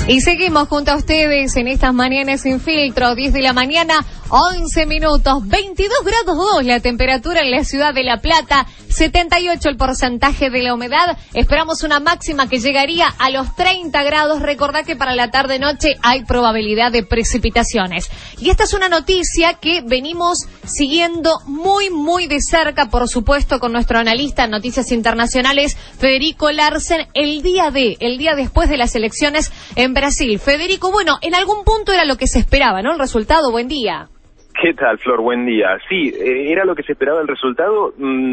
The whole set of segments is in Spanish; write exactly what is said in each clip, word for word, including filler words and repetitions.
Y seguimos junto a ustedes en estas mañanas sin filtro, diez de la mañana, once minutos, veintidós grados dos la temperatura en la ciudad de La Plata, setenta y ocho el porcentaje de la humedad. Esperamos una máxima que llegaría a los treinta grados. Recordá que para la tarde-noche hay probabilidad de precipitaciones. Y esta es una noticia que venimos siguiendo muy, muy de cerca, por supuesto, con nuestro analista en Noticias Internacionales, Federico Larsen, el día de, el día después de las elecciones en Brasil. Federico, bueno, en algún punto era lo que se esperaba, ¿no? El resultado, buen día. ¿Qué tal, Flor? Buen día. Sí, eh, era lo que se esperaba el resultado,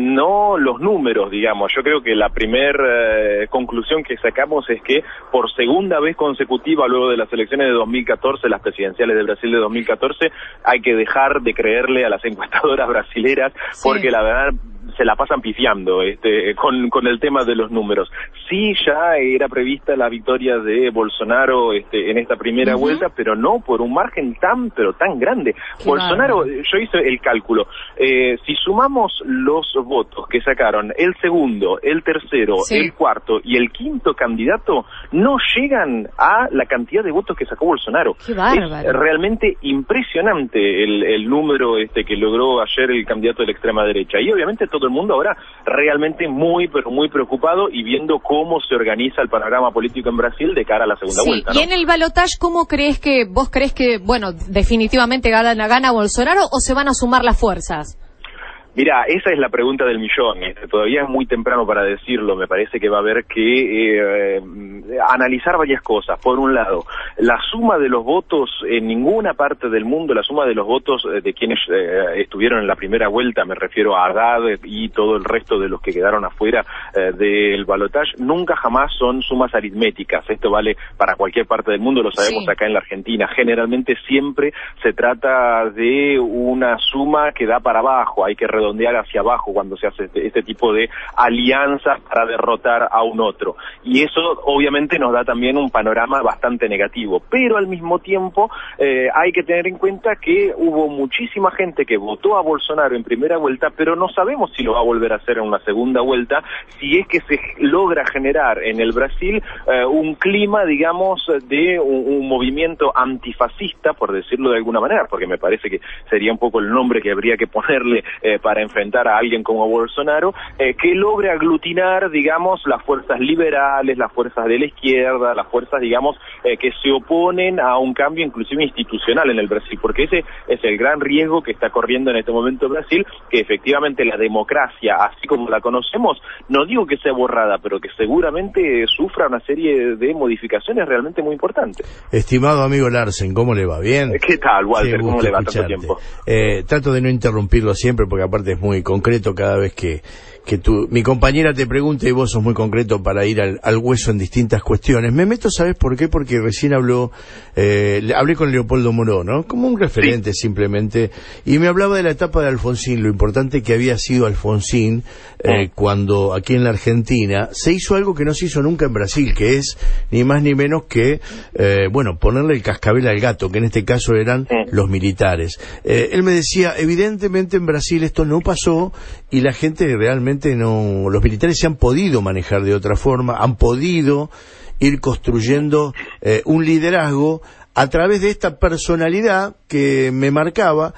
no los números, digamos. Yo creo que la primer eh, conclusión que sacamos es que por segunda vez consecutiva, luego de las elecciones de dos mil catorce, las presidenciales de Brasil de dos mil catorce, hay que dejar de creerle a las encuestadoras brasileras, sí, porque la verdad se la pasan pifiando este, con, con el tema de los números. Sí, ya era prevista la victoria de Bolsonaro este, en esta primera uh-huh. vuelta, pero no por un margen tan, pero tan grande. Qué Bolsonaro, bárbaro. Yo hice el cálculo, eh, si sumamos los votos que sacaron el segundo, el tercero, sí. el cuarto y el quinto candidato, no llegan a la cantidad de votos que sacó Bolsonaro. Qué bárbaro. Es realmente impresionante el, el número este que logró ayer el candidato de la extrema derecha. Y obviamente todo el mundo ahora realmente muy, pero muy preocupado y viendo cómo se organiza el panorama político en Brasil de cara a la segunda sí. vuelta, ¿no? Y en el balotaje, ¿cómo crees que, vos crees que, bueno, definitivamente gana, gana Bolsonaro o se van a sumar las fuerzas? Mira, esa es la pregunta del millón. Este, todavía es muy temprano para decirlo. Me parece que va a haber que eh, analizar varias cosas. Por un lado, la suma de los votos en ninguna parte del mundo, la suma de los votos de quienes eh, estuvieron en la primera vuelta, me refiero a Haddad y todo el resto de los que quedaron afuera eh, del balotaje, nunca jamás son sumas aritméticas. Esto vale para cualquier parte del mundo, lo sabemos sí. acá en la Argentina. Generalmente siempre se trata de una suma que da para abajo. Hay que redondear hacia abajo cuando se hace este, este tipo de alianza para derrotar a un otro. Y eso obviamente nos da también un panorama bastante negativo. Pero al mismo tiempo eh, hay que tener en cuenta que hubo muchísima gente que votó a Bolsonaro en primera vuelta, pero no sabemos si lo va a volver a hacer en una segunda vuelta, si es que se logra generar en el Brasil eh, un clima, digamos, de un, un movimiento antifascista, por decirlo de alguna manera, porque me parece que sería un poco el nombre que habría que ponerle eh, para enfrentar a alguien como Bolsonaro, eh, que logre aglutinar, digamos, las fuerzas liberales, las fuerzas de la izquierda, las fuerzas, digamos, eh, que se oponen a un cambio inclusive institucional en el Brasil, porque ese es el gran riesgo que está corriendo en este momento Brasil, que efectivamente la democracia, así como la conocemos, no digo que sea borrada, pero que seguramente sufra una serie de modificaciones realmente muy importantes. Estimado amigo Larsen, ¿cómo le va? ¿Bien? ¿Qué tal, Walter? ¿Cómo le va tanto tiempo? Eh, trato de no interrumpirlo siempre, porque aparte es muy concreto cada vez que, que tú, mi compañera te pregunte y vos sos muy concreto para ir al, al hueso en distintas cuestiones. Me meto, ¿sabes por qué? Porque recién habló, eh, hablé con Leopoldo Moró, ¿no? Como un referente sí. simplemente, y me hablaba de la etapa de Alfonsín, lo importante que había sido Alfonsín eh, cuando aquí en la Argentina se hizo algo que no se hizo nunca en Brasil, que es ni más ni menos que, eh, bueno, ponerle el cascabel al gato, que en este caso eran sí. los militares. Eh, él me decía, evidentemente en Brasil esto no pasó y la gente realmente no, los militares se han podido manejar de otra forma, han podido ir construyendo eh, un liderazgo a través de esta personalidad que me marcaba.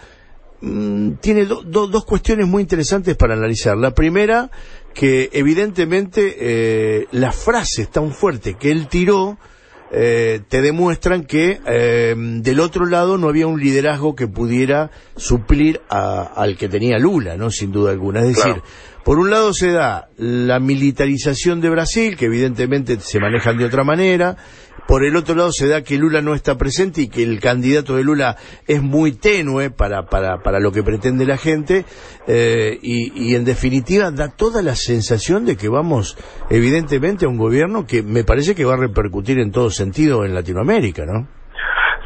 Mm, tiene do, do, dos cuestiones muy interesantes para analizar. La primera, que evidentemente eh, las frases tan fuertes que él tiró Eh, te demuestran que eh, del otro lado no había un liderazgo que pudiera suplir a, al que tenía Lula, ¿no? Sin duda alguna. Es decir, claro. por un lado se da la militarización de Brasil, que evidentemente se manejan de otra manera. Por el otro lado se da que Lula no está presente y que el candidato de Lula es muy tenue para para para lo que pretende la gente, eh, y, y en definitiva da toda la sensación de que vamos evidentemente a un gobierno que me parece que va a repercutir en todo sentido en Latinoamérica, ¿no?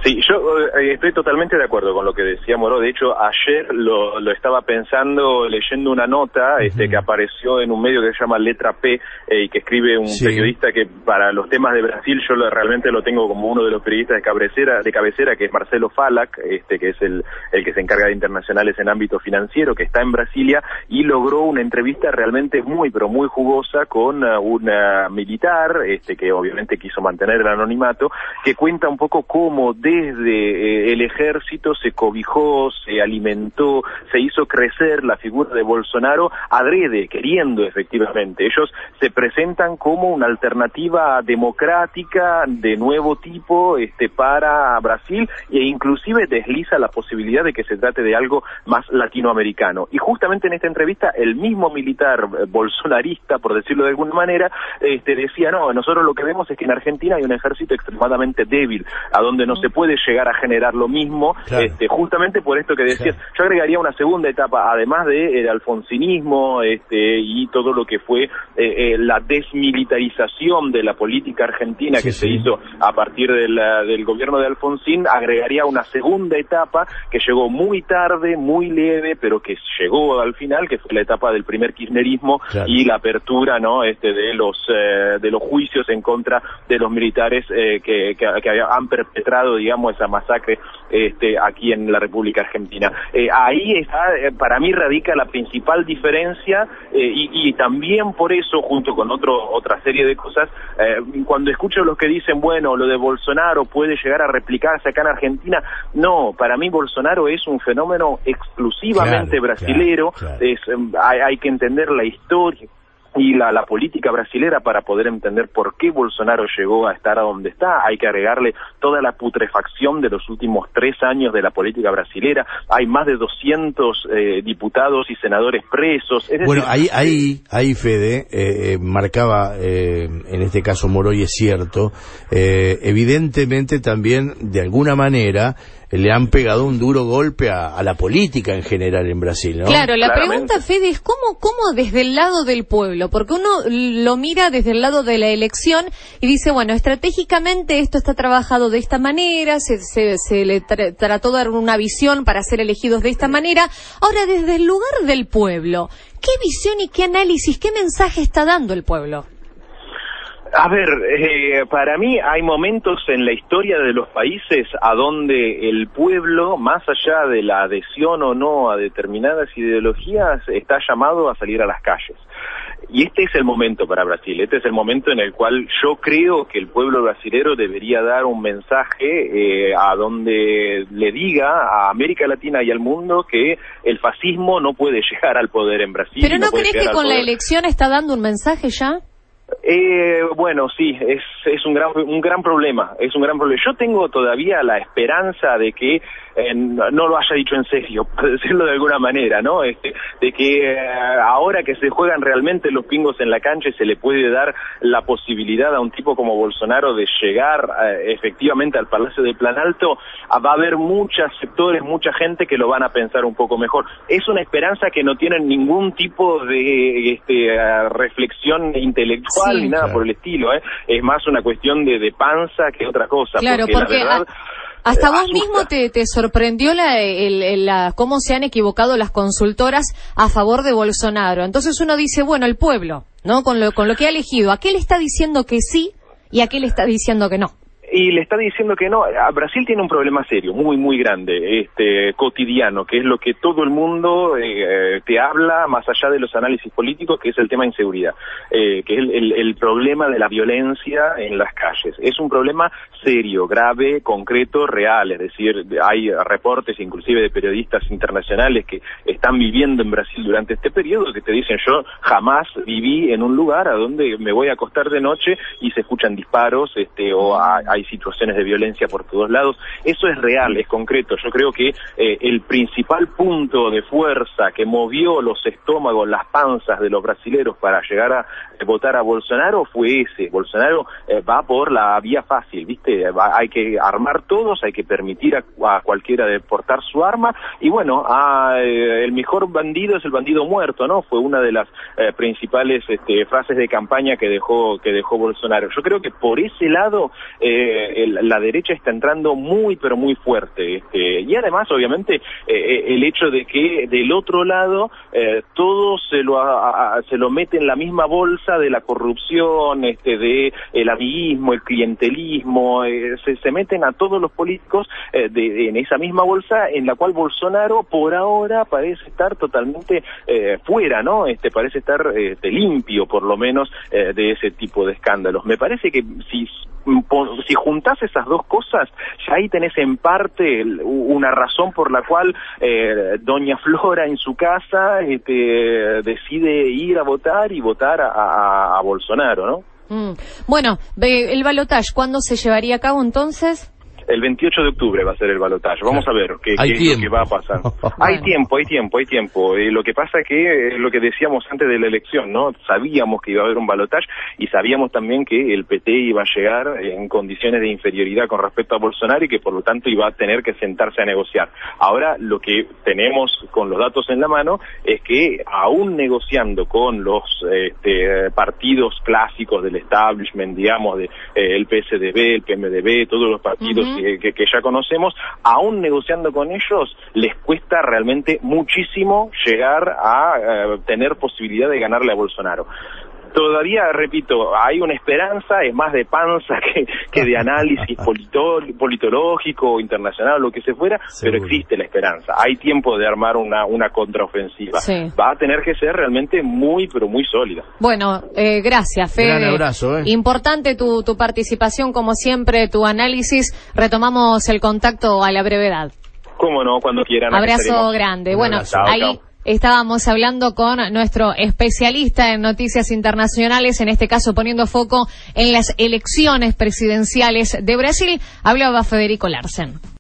Sí, yo eh, estoy totalmente de acuerdo con lo que decía Moró. De hecho, ayer lo, lo estaba pensando leyendo una nota uh-huh. este, que apareció en un medio que se llama Letra P eh, y que escribe un sí. periodista que para los temas de Brasil yo lo, realmente lo tengo como uno de los periodistas de cabecera, de cabecera que es Marcelo Falac, este, que es el, el que se encarga de internacionales en ámbito financiero, que está en Brasilia y logró una entrevista realmente muy, pero muy jugosa con uh, una militar, este, que obviamente quiso mantener el anonimato, que cuenta un poco cómo de desde eh, el ejército se cobijó, se alimentó, se hizo crecer la figura de Bolsonaro adrede, queriendo efectivamente. Ellos se presentan como una alternativa democrática de nuevo tipo este, para Brasil e inclusive desliza la posibilidad de que se trate de algo más latinoamericano. Y justamente en esta entrevista el mismo militar eh, bolsonarista, por decirlo de alguna manera, este, decía, no, nosotros lo que vemos es que en Argentina hay un ejército extremadamente débil, a donde no se puede puede llegar a generar lo mismo, claro. este, justamente por esto que decías. Claro. Yo agregaría una segunda etapa, además de el alfonsinismo este, y todo lo que fue eh, eh, la desmilitarización de la política argentina sí, que sí. se hizo a partir de la, del gobierno de Alfonsín, agregaría una segunda etapa que llegó muy tarde, muy leve, pero que llegó al final, que fue la etapa del primer kirchnerismo claro. y la apertura, ¿no? este, de los eh, de los juicios en contra de los militares eh, que, que, que han perpetrado, digamos, esa masacre este, aquí en la República Argentina. Eh, ahí está, eh, para mí radica la principal diferencia eh, y, y también por eso, junto con otro otra serie de cosas, eh, cuando escucho los que dicen, bueno, lo de Bolsonaro puede llegar a replicarse acá en Argentina, no, para mí Bolsonaro es un fenómeno exclusivamente claro, brasilero, claro, claro. Es, hay, hay que entender la historia y la, la política brasilera para poder entender por qué Bolsonaro llegó a estar a donde está. Hay que agregarle toda la putrefacción de los últimos tres años de la política brasilera. Hay más de doscientos eh, diputados y senadores presos. Es bueno, decir, ahí, ahí, ahí Fede, eh, marcaba, eh, en este caso Moró, y es cierto, eh, evidentemente también, de alguna manera, le han pegado un duro golpe a, a la política en general en Brasil, ¿no? Claro, la Claramente. pregunta, Fede, es cómo, cómo desde el lado del pueblo, porque uno lo mira desde el lado de la elección y dice, bueno, estratégicamente esto está trabajado de esta manera, se, se, se le tra trató de dar una visión para ser elegidos de esta manera. Ahora, desde el lugar del pueblo, ¿qué visión y qué análisis, qué mensaje está dando el pueblo? A ver, eh, para mí hay momentos en la historia de los países a donde el pueblo, más allá de la adhesión o no a determinadas ideologías, está llamado a salir a las calles. Y este es el momento para Brasil, este es el momento en el cual yo creo que el pueblo brasilero debería dar un mensaje eh, a donde le diga a América Latina y al mundo que el fascismo no puede llegar al poder en Brasil. ¿Pero no, no crees que con la elección está dando un mensaje ya? Eh, bueno, sí, es es un gran un gran problema, es un gran problema. Yo tengo todavía la esperanza de que eh, no lo haya dicho en serio, por decirlo de alguna manera, ¿no? Este, de que eh, ahora que se juegan realmente los pingos en la cancha y se le puede dar la posibilidad a un tipo como Bolsonaro de llegar eh, efectivamente al Palacio de Planalto, va a haber muchos sectores, mucha gente que lo van a pensar un poco mejor. Es una esperanza que no tiene ningún tipo de este, uh, reflexión intelectual sí, ni nada claro. por el estilo, ¿eh? Es más una cuestión de, de panza que otra cosa. Claro, porque, porque la verdad, a, hasta eh, vos asusta. mismo te, te sorprendió la, el, el, la, cómo se han equivocado las consultoras a favor de Bolsonaro. Entonces uno dice, bueno, el pueblo, ¿no? Con lo, con lo que ha elegido, ¿a qué le está diciendo que sí y a qué le está diciendo que no? Y le está diciendo que no. Brasil tiene un problema serio, muy, muy grande, este, cotidiano, que es lo que todo el mundo eh, te habla, más allá de los análisis políticos, que es el tema de inseguridad, eh, que es el, el, el problema de la violencia en las calles. Es un problema serio, grave, concreto, real, es decir, hay reportes inclusive de periodistas internacionales que están viviendo en Brasil durante este periodo, que te dicen, yo jamás viví en un lugar a donde me voy a acostar de noche y se escuchan disparos, este, o hay situaciones de violencia por todos lados. Eso es real, es concreto. Yo creo que eh, el principal punto de fuerza que movió los estómagos, las panzas de los brasileros para llegar a eh, votar a Bolsonaro fue ese. Bolsonaro eh, va por la vía fácil, ¿viste? Va, hay que armar todos, hay que permitir a, a cualquiera de portar su arma, y bueno, a, eh, el mejor bandido es el bandido muerto, ¿no? Fue una de las eh, principales este, frases de campaña que dejó que dejó Bolsonaro. Yo creo que por ese lado eh, eh, el, la derecha está entrando muy, pero muy fuerte. Este, y además, obviamente, eh, el hecho de que del otro lado eh, todo se lo, a, a, se lo mete en la misma bolsa de la corrupción, este, de el amiguismo, el clientelismo, eh, se, se meten a todos los políticos eh, de, de, en esa misma bolsa en la cual Bolsonaro por ahora parece estar totalmente eh, fuera, ¿no? Este, parece estar este, limpio, por lo menos, eh, de ese tipo de escándalos. Me parece que si si juntás esas dos cosas, ya ahí tenés en parte una razón por la cual eh, doña Flora en su casa este, decide ir a votar y votar a, a, a Bolsonaro, ¿no? Mm. Bueno, el balotaje, ¿cuándo se llevaría a cabo entonces? El veintiocho de octubre va a ser el balotaje. Vamos a ver qué, qué es lo que va a pasar. Hay tiempo, hay tiempo, hay tiempo. Eh, lo que pasa es que, eh, lo que decíamos antes de la elección, ¿no? Sabíamos que iba a haber un balotaje y sabíamos también que el P T iba a llegar en condiciones de inferioridad con respecto a Bolsonaro y que por lo tanto iba a tener que sentarse a negociar. Ahora lo que tenemos con los datos en la mano es que aún negociando con los este, partidos clásicos del establishment, digamos, de, eh, el P S D B, el P M D B, todos los partidos uh-huh. Que, que, que ya conocemos, aún negociando con ellos, les cuesta realmente muchísimo llegar a eh, tener posibilidad de ganarle a Bolsonaro. Todavía, repito, hay una esperanza, es más de panza que, que de análisis politol, politológico, internacional, lo que se fuera, Seguro. Pero existe la esperanza. Hay tiempo de armar una, una contraofensiva. Sí. Va a tener que ser realmente muy, pero muy sólida. Bueno, eh, gracias, Fede. Gran abrazo, ¿eh? Importante tu, tu participación, como siempre, tu análisis. Retomamos el contacto a la brevedad. Cómo no, cuando quieran. Abrazo grande. Bueno, abrazo. ahí... Chao, chao. Estábamos hablando con nuestro especialista en noticias internacionales, en este caso poniendo foco en las elecciones presidenciales de Brasil. Hablaba Federico Larsen.